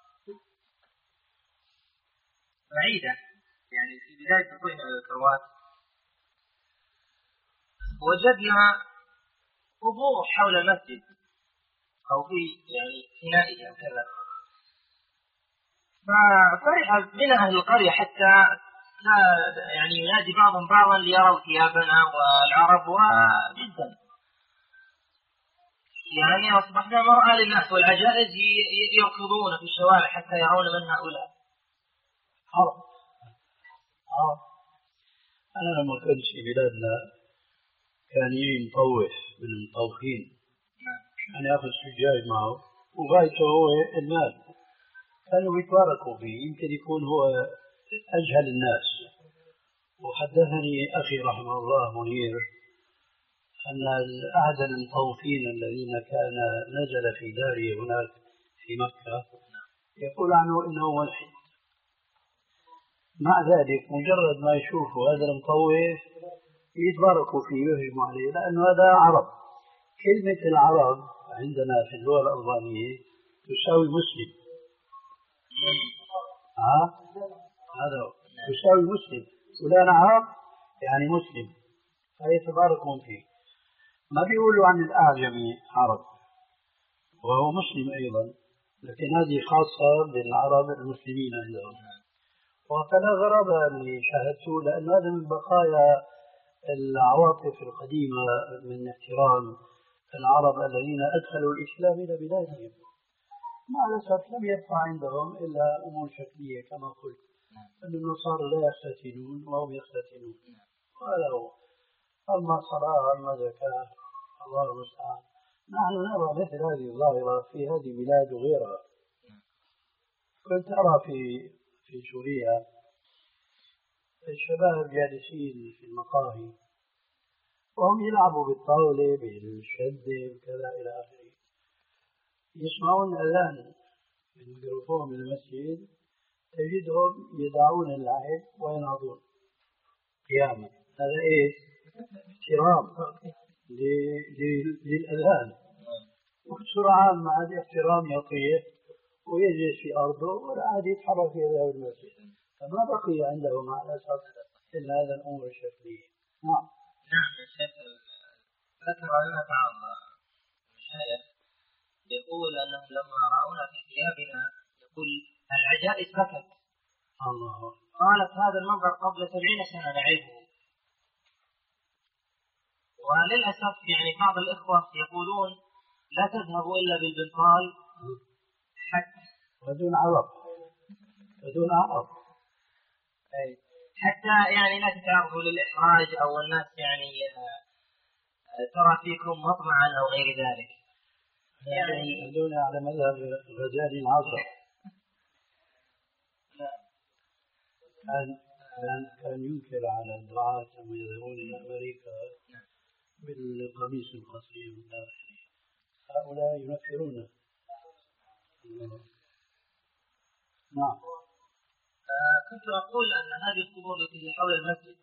بعيدة يعني في بداية دخولنا إلى الكروات، وجدنا قبور حول المسجد أو في يعني فنائه أو كذا، ففرح بنا أهل القرية حتى يعني ينادي بعضهم بعضا ليروا ثيابنا والعرب وجدا يعني أصبحنا مرأى للناس، والعجائز يركضون في الشوارع حتى يرون من هؤلاء. عرب عرب أنا لما كنت في بلادنا كان يجي مطوف من المطوفين، كان يأخذ سجاج معه وغايته هو المال، كانوا يتباركوا فيه، يمكن يكون هو أجهل الناس. وحدثني أخي رحمه الله منير أن أحد المطوفين الذين كان نزل في داره هناك في مكة يقول عنه إنه ملحد، مع ذلك مجرد ما يشوفوا هذا المطوف يتباركوا فيه ويهجموا عليه، لأنه هذا عرب. كلمة العرب عندنا في اللغة الألبانية تساوي مسلم. ها هذا تساوي مسلم، فلان عرب يعني مسلم، فيتباركون فيه. ما بيقولوا عن الأعجمي عرب وهو مسلم أيضا، لكن هذه خاصة بالعرب المسلمين عندهم. وفلا غرابة اللي شاهدته، لأن هذا من بقايا العواطف القديمة من احترام العرب الذين أدخلوا الإسلام إلى بلادهم. مع الأسف لم يبقى عندهم إلا أمور شكلية كما قلت، أن النصارى لا يختتنون وهم يختتنون، وهذا هو. أما صلاة أما زكاة الله المستعان. نحن نرى مثل هذه الظاهرة في هذه البلاد وغيرها. كنت أرى في في سوريا الشباب جالسين في المقاهي وهم يلعبوا بالطاولة بالشدة وكذا إلى آخره، يسمعون أذان من الميكروفون من المسجد، تجدهم يدعون اللعب وينهضون قياما. هذا إيه؟ احترام للأذان، وبسرعة عامة هذا احترام يطيح ويجلس في أرضه ولا عاد يتحرك في هذا المسجد، فما بقي عنده مع الأسف إلا هذا الأمور الشكلية. نعم نعم يا شيخ، ذكر لنا بعض المشايخ يقول أنهم لما رأونا في ثيابنا يقول العجائز بكت. الله قالت هذا المنظر قبل سبعين سنة نعرفه. وللأسف يعني بعض الإخوة يقولون لا تذهبوا إلا بالبنطال حتى بدون عرب بدون عرب أي حتى يعني لا تتعرضوا للإحراج أو الناس يعني ترى فيكم مطمعا أو غير ذلك. يعني يدلون على مذهب غزالي العصر. كان كان ينكر على الدعاة لما يذهبون إلى أمريكا بالقميص القصير والآخر، هؤلاء ينكرون. نعم. آه كنت أقول أن هذه القبور التي حول المسجد،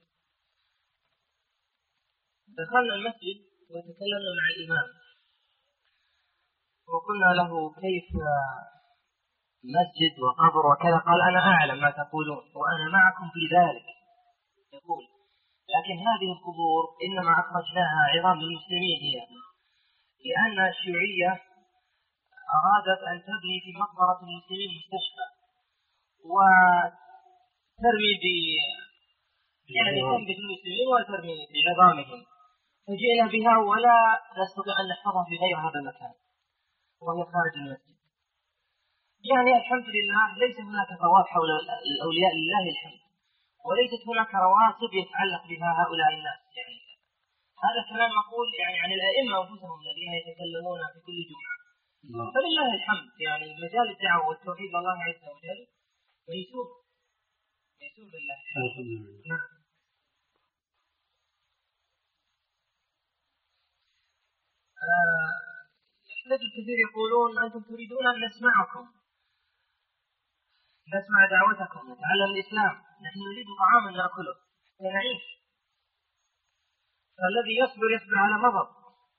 دخلنا المسجد وتكلمنا مع الإمام وقلنا له كيف مسجد وقبر وكذا، قال أنا أعلم ما تقولون وأنا معكم في ذلك. يقول لكن هذه القبور إنما أخرجناها عظام للمسلمين هي، لأن الشيوعية أرادت أن تبني في مقبرة المسلمين مستشفى وترمي ب يعني تنبت المسلمين وترمي بعظامهم، فجئنا بها ولا نستطيع أن نحفظها في غير هذا المكان وهي خارج المسجد. يعني الحمد لله ليس هناك طواف حول الأولياء لله الحمد، وليست هناك رواتب يتعلق بها هؤلاء الناس. يعني هذا كلام مقول يعني عن الأئمة أنفسهم الذين يتكلمون في كل جمعة. فلله الحمد يعني مجال الدعوة والتوحيد لله عز وجل ميسور ميسور لله. نعم. أحمد الكثير يقولون أنتم تريدون أن نسمعكم، نسمع دعوتكم، نتعلم الإسلام، نحن نريد طعاما نأكله ونعيش. فالذي يصبر يصبر على مضض.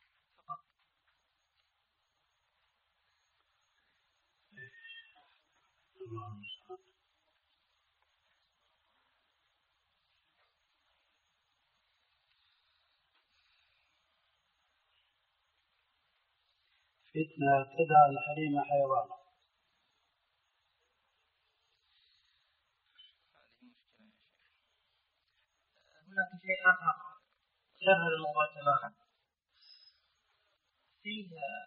فتنة تدعى الحريم حيوان. هناك شيء آخر غير هذا الموضوع تماما. فيه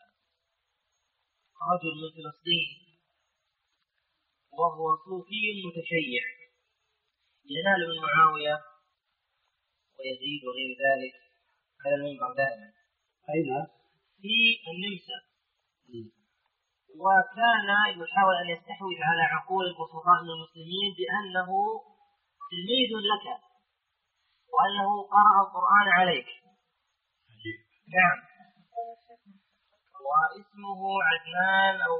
رجل من فلسطين وهو صوفي متشيع ينال من معاوية ويزيد وغير ذلك على المنبر دائما. أين؟ في النمسا. وكان يحاول أن يستحوذ على عقول البسطاء من المسلمين بأنه تلميذ لك وأنه قرأ القرآن عليك. نعم. واسمه عدنان أو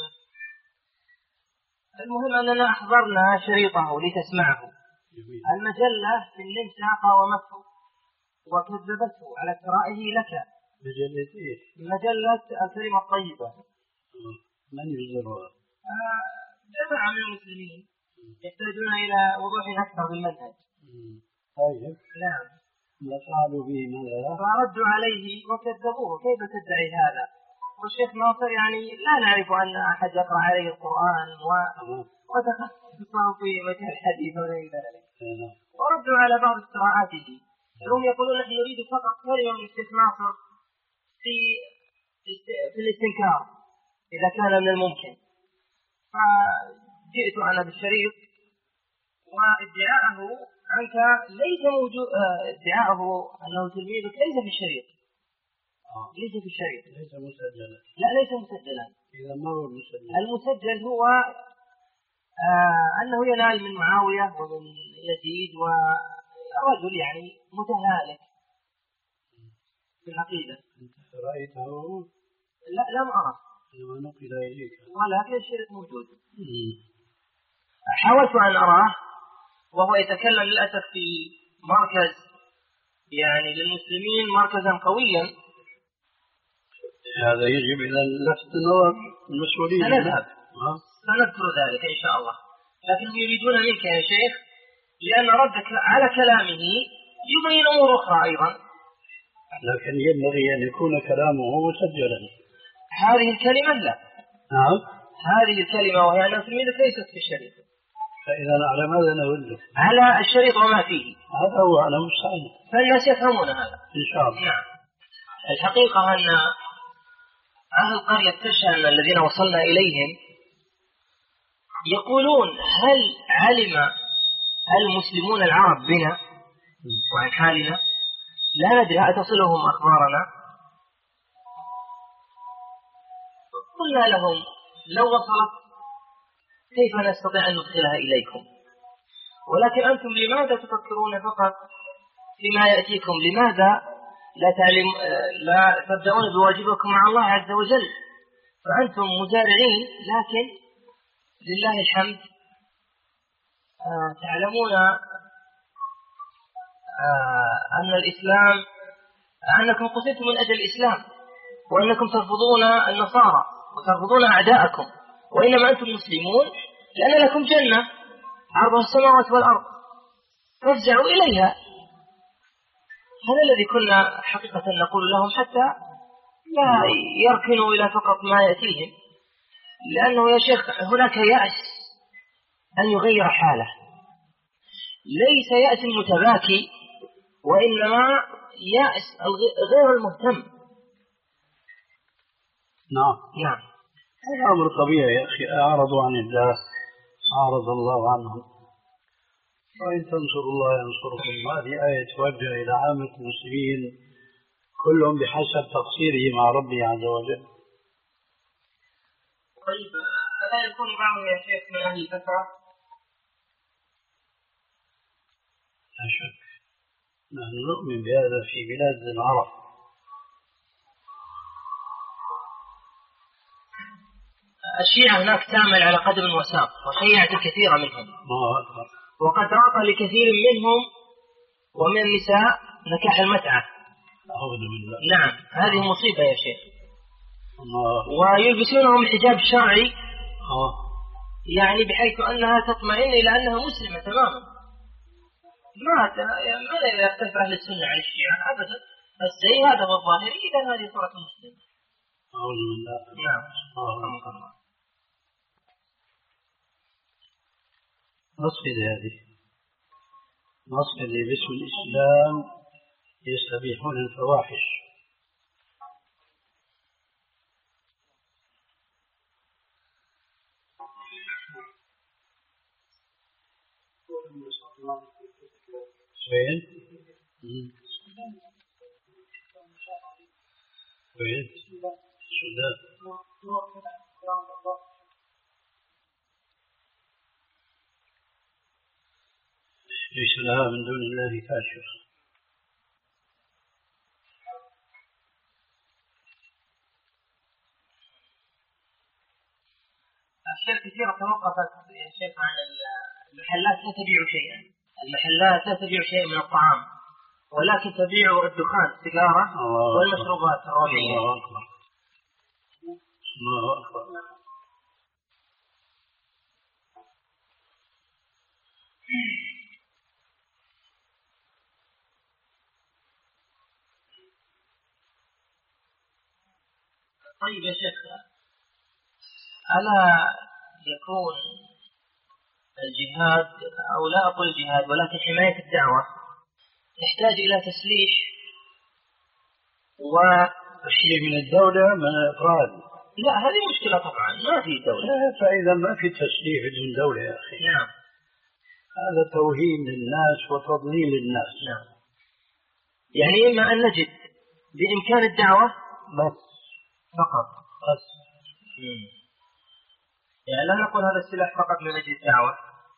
المهم أننا أحضرنا شريطه لتسمعه. المجلة في النمسا قاومته وكذبته على اقترائه لك. مجلة إيش؟ مجلة الكلمة الطيبة. من يصدرها؟ آه جماعة من المسلمين يحتاجون إلى وضوح أكثر بالمنهج. طيب. نعم. ما فعلوا به ماذا؟ فردوا عليه وكذبوه، كيف تدعي هذا؟ والشيخ ناصر يعني لا نعرف أن أحد يقرأ عليه القرآن و... وتخصصه في مجال الحديث وغير ذلك. وردوا على بعض اختراعاته. هم يقولون نحن نريد فقط كلمة من الشيخ ناصر في في الاستنكار إذا كان من الممكن. فجئت أنا بالشريط وادعاءه عنك ليس موجود، ادعاءه أنه تلميذك ليس في الشريط. ليس في الشريط. ليس مسجلا. لا ليس مسجلا. إذا ما هو المسجل؟ المسجل هو آه أنه ينال من معاوية ومن يزيد ورجل يعني متهالك في العقيدة. أنت رأيته؟ لا لم أرى. لما نقل إليك. ولكن الشريط موجود. حاولت أن أراه وهو يتكلم للأسف في مركز يعني للمسلمين مركزا قويا. هذا يجب إلى لفت النظر المسؤولين. سنذهب سنذكر ذلك إن شاء الله. لكنهم يريدون منك يا شيخ لأن ردك على كلامه يبين أمور أخرى أيضا. لكن ينبغي أن يكون كلامه مسجلا. هذه الكلمة لا. نعم. هذه الكلمة وهي أن تلميذك ليست في الشريط. فإذا على ماذا نهله؟ على الشريط وما فيه. هذا هو أنا مستعد. فالناس يفهمون هذا. إن شاء الله. نعم. الحقيقة أن أهل قرية تشان الذين وصلنا إليهم يقولون هل علم المسلمون العرب بنا وعن حالنا؟ لا ندري أتصلهم أخبارنا؟ قلنا لهم لو وصلت كيف نستطيع أن ندخلها إليكم؟ ولكن أنتم لماذا تفكرون فقط فيما يأتيكم؟ لماذا لا تعلم لا تبدأون بواجبكم مع الله عز وجل؟ فأنتم مزارعين لكن لله الحمد آه تعلمون آه أن الإسلام أنكم قتلتم من أجل الإسلام وأنكم ترفضون النصارى وترفضون أعداءكم وإنما أنتم مسلمون لأن لكم جنة عرضها السماوات والأرض فافزعوا إليها. هذا الذي كنا حقيقة نقول لهم حتى لا يركنوا إلى فقط ما يأتيهم، لأنه يا شيخ هناك يأس أن يغير حاله، ليس يأس المتباكي وإنما يأس غير المهتم. نعم نعم هذا أمر طبيعي يا أخي، أعرضوا عن الله أعرض الله عنهم، وإن تنصروا الله ينصركم. هذه آية توجه إلى عامة المسلمين كلهم بحسب تقصيره مع ربه عز وجل. طيب ألا يكون بعضهم يا شيخ من أهل الفترة؟ لا شك، نحن نؤمن بهذا في بلاد العرب. الشيعة هناك تعمل على قدم وساق وشيعت الكثير منهم، الله أكبر. وقد راق لكثير منهم ومن النساء نكاح المتعة. أعوذ بالله. نعم هذه مصيبة يا شيخ. الله. ويلبسونهم الحجاب الشرعي آه. يعني بحيث أنها تطمئن إلى أنها مسلمة تماما. ما ماذا إذا اختلف أهل السنة عن الشيعة أبدا، الزي هذا هو الظاهري، إذا هذه صورة مسلمة. أعوذ بالله. نعم. الله. نصفد هذه نصفد باسم الإسلام يستبيحون الفواحش. وين؟ وين؟ السودان. ليس لها من دون الله كاشف. أشياء كثيرة توقفت يا شيخ عن المحلات، لا تبيع شيئا، المحلات لا تبيع شيئا من الطعام، ولكن تبيع الدخان السيجارة والمشروبات الروحية. الله أكبر. الله أكبر. طيب يا شيخ، ألا يكون الجهاد، أو لا أقول الجهاد ولكن حماية الدعوة، تحتاج إلى تسليح وتسليح من الدولة من الأفراد؟ لا هذه مشكلة طبعا، ما في دولة. فإذا ما في تسليح بدون دولة يا أخي. نعم. هذا توهين للناس وتضليل للناس. نعم. يعني إما أن نجد بإمكان الدعوة بس فقط بس. مم. يعني لا نقول هذا السلاح فقط من أجل الدعوة.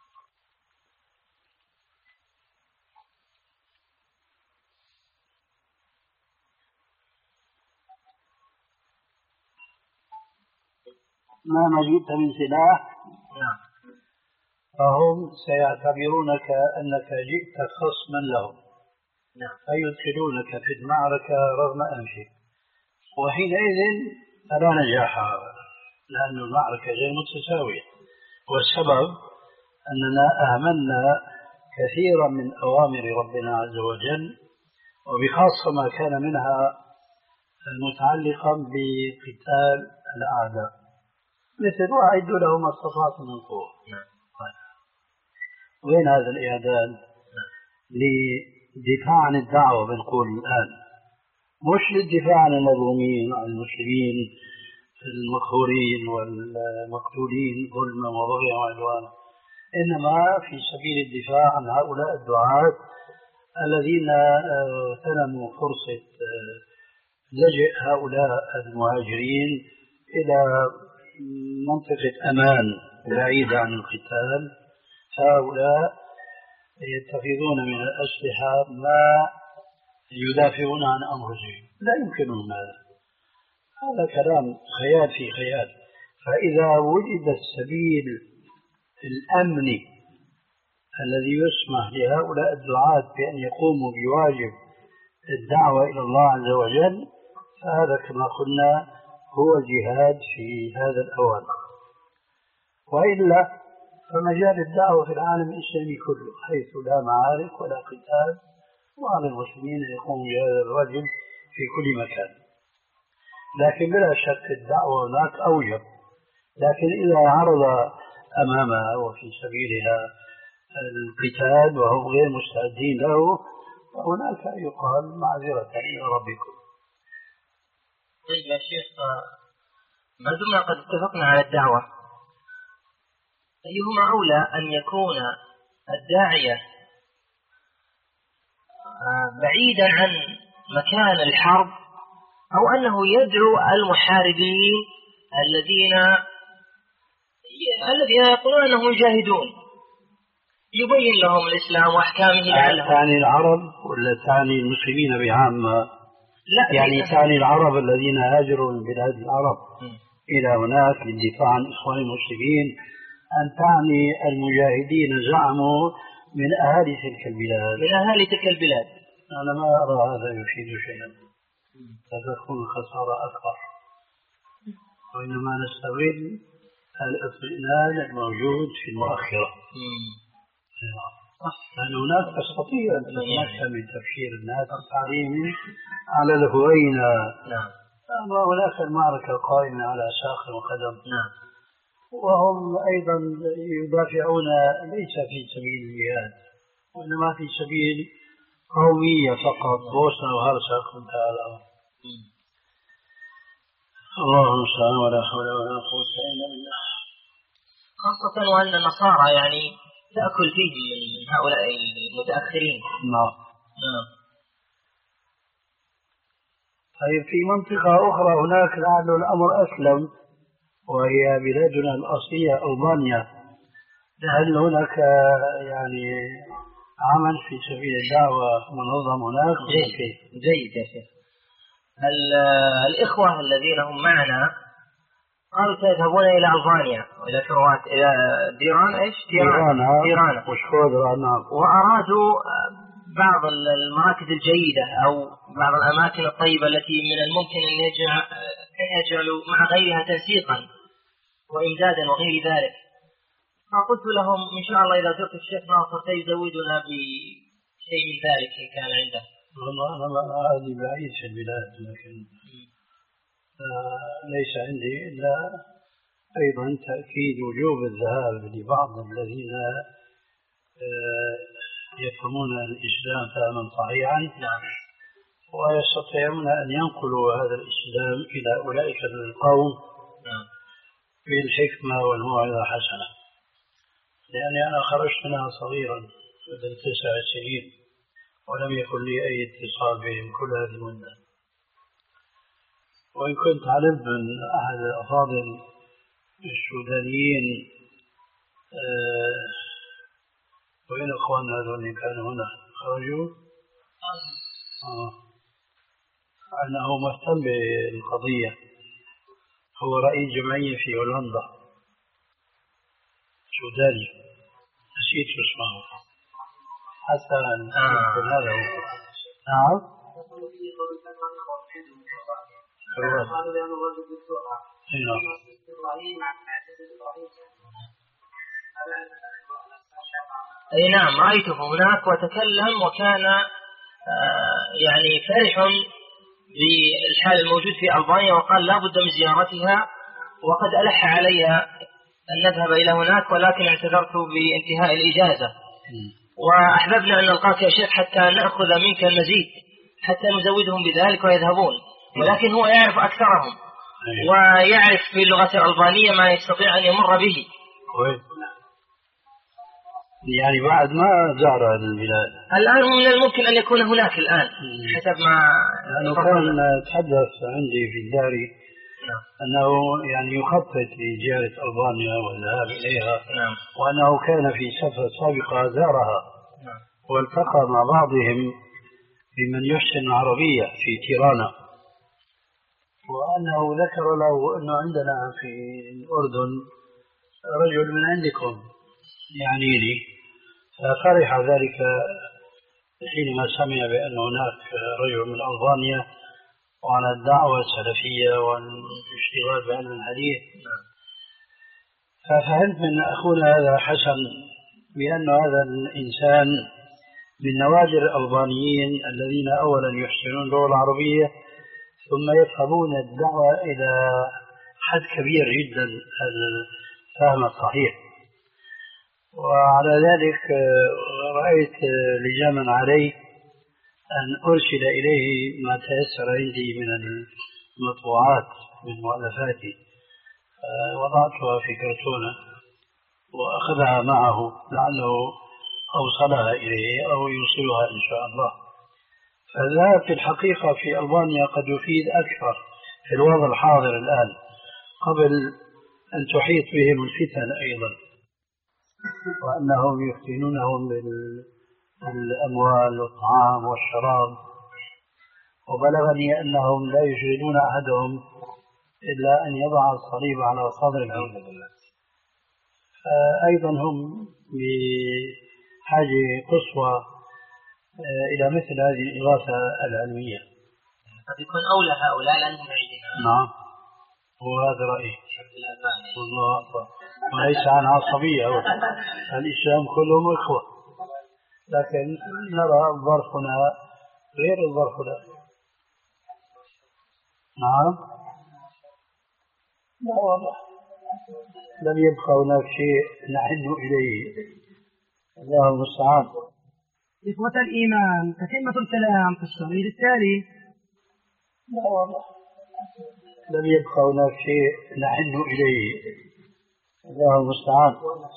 ما جئت من سلاح نعم. فهم سيعتبرونك أنك جئت خصما لهم. نعم. فيدخلونك في المعركة رغم أنفك، وحينئذ فلا نجاح، لأن المعركة غير متساوية. والسبب أننا أهملنا كثيرا من أوامر ربنا عز وجل، وبخاصة ما كان منها متعلقا بقتال الأعداء، مثل وأعدوا لهم ما استطعتم من قوة. وين هذا الإعداد لدفاع عن الدعوة بنقول الآن، مش للدفاع عن المظلومين عن المسلمين المقهورين والمقتولين ظلما وبغيا وعدوانا، إنما في سبيل الدفاع عن هؤلاء الدعاة الذين اغتنموا فرصة لجئ هؤلاء المهاجرين إلى منطقة أمان بعيدة عن القتال. هؤلاء يتخذون من الأسلحة ما يدافعون عن أنفسهم، لا يمكنهم هذا، هذا كلام خيال في خيال. فإذا وجد السبيل الأمني الذي يسمح لهؤلاء الدعاة بأن يقوموا بواجب الدعوة إلى الله عز وجل، فهذا كما قلنا هو الجهاد في هذا الأوان. وإلا فمجال الدعوة في العالم الإسلامي كله حيث لا معارك ولا قتال، وعلى المسلمين أن يقوموا بهذا الرجل في كل مكان. لكن بلا شك الدعوة هناك أوجب، لكن إذا عرض أمامها وفي سبيلها القتال وهم غير مستعدين له، فهناك يقال معذرة إلى ربكم. طيب يا شيخ، ما دمنا قد اتفقنا على الدعوة، أيهما أولى أن يكون الداعية بعيدا عن مكان الحرب، أو أنه يدعو المحاربين الذين الذين يقولون أنهم يجاهدون، يبين لهم الإسلام وأحكامه لعلهم؟ تعني العرب ولا تعني المسلمين بعامة؟ لا، يعني تعني العرب الذين هاجروا من بلاد العرب م. إلى هناك للدفاع عن إخوان المسلمين، أن تعني المجاهدين زعموا من أهالي تلك البلاد؟ من أهالي تلك البلاد. أنا ما أرى هذا يفيد شيئا، ستكون الخسارة أكبر، وإنما نستغل الاطمئنان الموجود في المؤخرة. لأن هناك تستطيع أن تتمكن من تبشير الناس وتعليمهم على الهوينة. نعم. أما هناك المعركة قائمة على ساق وقدم. نعم. وهم أيضا يدافعون ليس في سبيل الجهاد، وإنما في سبيل قومية فقط، بوسنة وهرسك وانتهى الأمر. الله المستعان، ولا حول ولا قوة إلا بالله. خاصة وأن النصارى يعني تأكل فيهم من هؤلاء المتأخرين. نعم. نعم. طيب في منطقة أخرى هناك لعل الأمر أسلم، وهي بلادنا الأصلية ألبانيا، هل هناك يعني عمل في سبيل الدعوة منظم هناك؟ جيد جيد يا شيخ. الإخوة الذين هم معنا قالوا سيذهبون إلى ألبانيا وإلى كروات إلى ديران إيش؟ ديرانا ديرانا وشكودرا. نعم. وأرادوا بعض المراكز الجيدة أو بعض الأماكن الطيبة التي من الممكن أن يجعل أن يجعلوا مع غيرها تنسيقا وإمدادا وغير ذلك. فقلت لهم إن شاء الله إذا زرت الشيخ ناصر سيزودنا بشيء من ذلك إن كان عنده. والله أنا هذه بعيد في البلاد، لكن آه ليس عندي إلا أيضا تأكيد وجوب الذهاب لبعض الذين آه يفهمون الإسلام فهما صحيحا. نعم. ويستطيعون أن ينقلوا هذا الإسلام إلى أولئك القوم. نعم. بالحكمة والموعظة الحسنة، لأني أنا خرجت منها صغيرا قبل تسع سنين ولم يكن لي أي اتصال بهم كل هذه المدة. وإن كنت علمت من أحد الأفاضل السودانيين أه وين أخواننا هذول كانوا هنا خرجوا آه. أنه مهتم بالقضية، هو رئيس جمعية في هولندا سوداني، نسيت اسمه حسن. آه. هذا هو. نعم. أي نعم، رأيته هناك وتكلم وكان آه يعني فرح بالحال الموجود في ألبانيا، وقال لا بد من زيارتها، وقد ألح علي أن نذهب إلى هناك، ولكن اعتذرت بانتهاء الإجازة. وأحببنا أن نلقاك يا شيخ حتى نأخذ منك المزيد، حتى نزودهم بذلك ويذهبون، ولكن هو يعرف أكثرهم ويعرف في اللغة الألبانية ما يستطيع أن يمر به. يعني بعد ما زار البلاد الآن من الممكن أن يكون هناك الآن حسب ما لأنه كان تحدث عندي في الدار أنه يعني يخطط لزيارة ألبانيا والذهاب إليها. نعم. وأنه كان في سفرة سابقة زارها. نعم. والتقى مع بعضهم بمن يحسن العربية في تيرانا، وأنه ذكر له أنه عندنا في الأردن رجل من عندكم يعني لي، ففرح ذلك حينما سمع بأن هناك رجل من ألبانيا وعلى الدعوة السلفية والاشتغال بعلم الحديث. ففهمت من أخونا هذا حسن بأن هذا الإنسان من نوادر الألبانيين الذين أولا يحسنون اللغة العربية ثم يفهمون الدعوة إلى حد كبير جدا الفهم الصحيح. وعلى ذلك رأيت لزاما علي أن أرسل إليه ما تيسر عندي من المطبوعات من مؤلفاتي، وضعتها في كرتونة وأخذها معه لعله أوصلها إليه أو يوصلها إن شاء الله. فذا في الحقيقة في ألبانيا قد يفيد أكثر في الوضع الحاضر الآن قبل أن تحيط بهم الفتن أيضا، وأنهم يفتنونهم بالأموال والطعام والشراب. وبلغني أنهم لا يشغلون أحدهم إلا أن يضع الصليب على صدره. أيضا هم بحاجة قصوى إلى مثل هذه الإغاثة العلمية. قد يكون أولى هؤلاء لأنهم بعيدين. نعم، وهذا رأيي والله أكبر، وليس عن عصبية أولا. الإسلام كلهم إخوة، لكن نرى ظرفنا غير الظرف له. نعم، لا والله لم يبقى هناك شيء نحن إليه، الله المستعان. إخوة الإيمان، تتمة الكلام في الشريط التالي. لا والله لم يبقى هناك شيء نحن إليه، الله المستعان.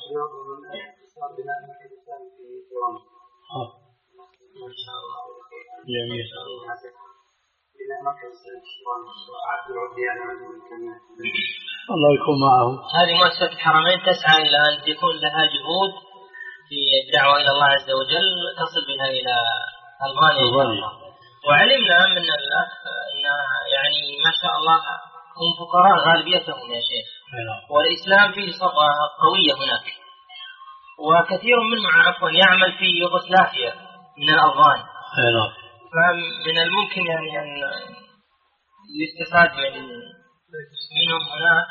جميل. الله يكون معهم. هذه مؤسسة الحرمين تسعى إلى أن يكون لها جهود في الدعوة إلى الله عز وجل تصل بها إلى ألبانيا. وعلمنا من الأخ أن يعني ما شاء الله هم فقراء غالبيتهم يا شيخ، والإسلام فيه صبغة قوية هناك، وكثير منهم عفوا يعمل في يوغوسلافيا من الألبان. فمن الممكن يعني أن يستفاد من منهم هناك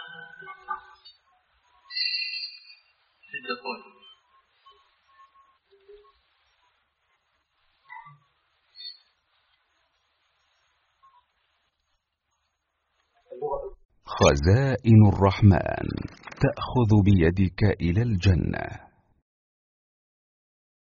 في الدخول. خزائن الرحمن تأخذ بيدك إلى الجنة.